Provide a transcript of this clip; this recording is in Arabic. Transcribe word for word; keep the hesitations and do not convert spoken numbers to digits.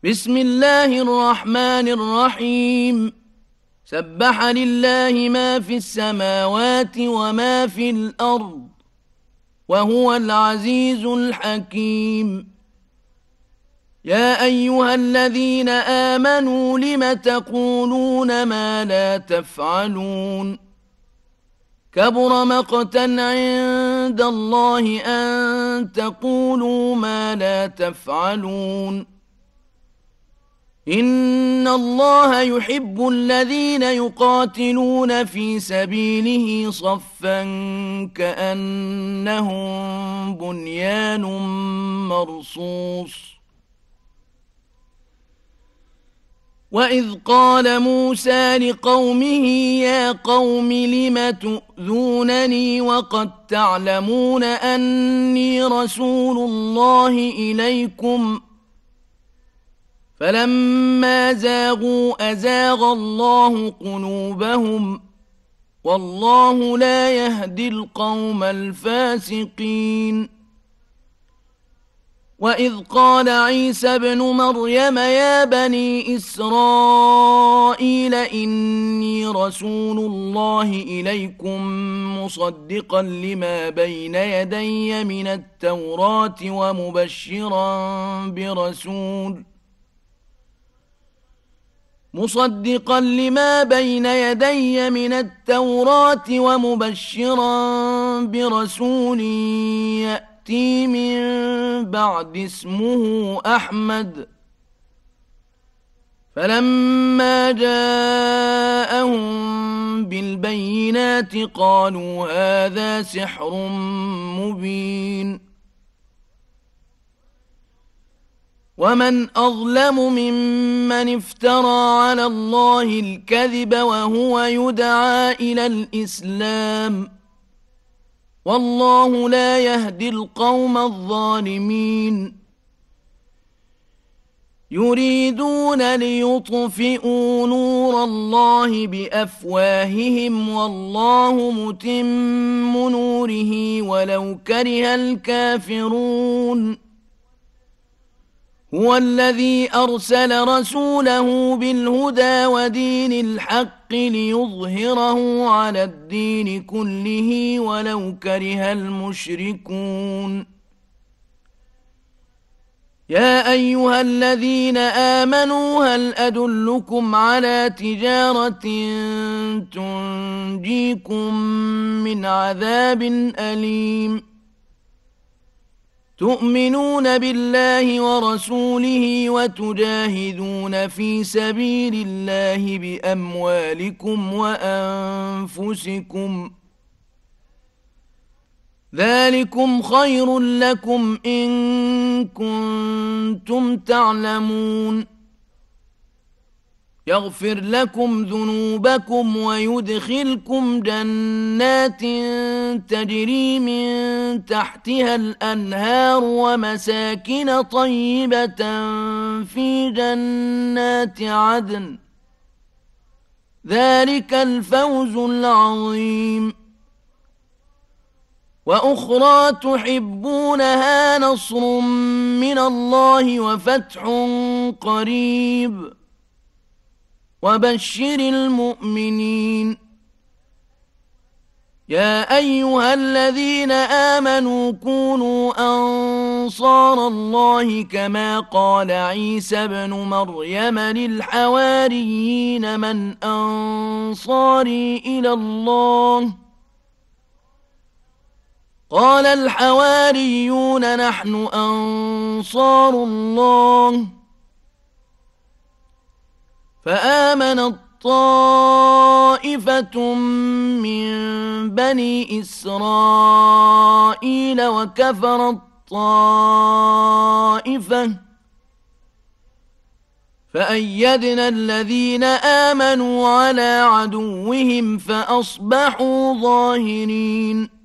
بسم الله الرحمن الرحيم. سبح لله ما في السماوات وما في الأرض وهو العزيز الحكيم. يا أيها الذين آمنوا لم تقولون ما لا تفعلون؟ كبر مقتا عند الله أن تقولوا ما لا تفعلون. إن الله يحب الذين يقاتلون في سبيله صفا كأنهم بنيان مرصوص. وإذ قال موسى لقومه يا قوم لم تؤذونني وقد تعلمون أني رسول الله إليكم فلما زاغوا أزاغ الله قلوبهم والله لا يهدي القوم الفاسقين. وإذ قال عيسى ابن مريم يا بني إسرائيل إني رسول الله إليكم مصدقا لما بين يدي من التوراة ومبشرا برسول مصدقا لما بين يدي من التوراة ومبشرا برسول يأتي من بعد اسمه أحمد. فلما جاءهم بالبينات قالوا هذا سحر مبين. ومن أظلم ممن افترى على الله الكذب وهو يدعى إلى الإسلام والله لا يهدي القوم الظالمين. يريدون ليطفئوا نور الله بأفواههم والله متم نوره ولو كره الكافرون. هو الذي أرسل رسوله بالهدى ودين الحق ليظهره على الدين كله ولو كره المشركون. يا أيها الذين آمنوا هل أدلكم على تجارة تنجيكم من عذاب أليم؟ تؤمنون بالله ورسوله وتجاهدون في سبيل الله بأموالكم وأنفسكم ذلكم خير لكم إن كنتم تعلمون. يغفر لكم ذنوبكم ويدخلكم جنات تجري من تحتها الأنهار ومساكن طيبة في جنات عدن ذلك الفوز العظيم. وأخرى تحبونها نصر من الله وفتح قريب وبشر المؤمنين. يا أيها الذين آمنوا كونوا أنصار الله كما قال عيسى ابن مريم للحواريين من أنصاري إلى الله قال الحواريون نحن أنصار الله. فآمنت طائفة من بني إسرائيل وكفرت طائفة فأيدنا الذين آمنوا على عدوهم فأصبحوا ظاهرين.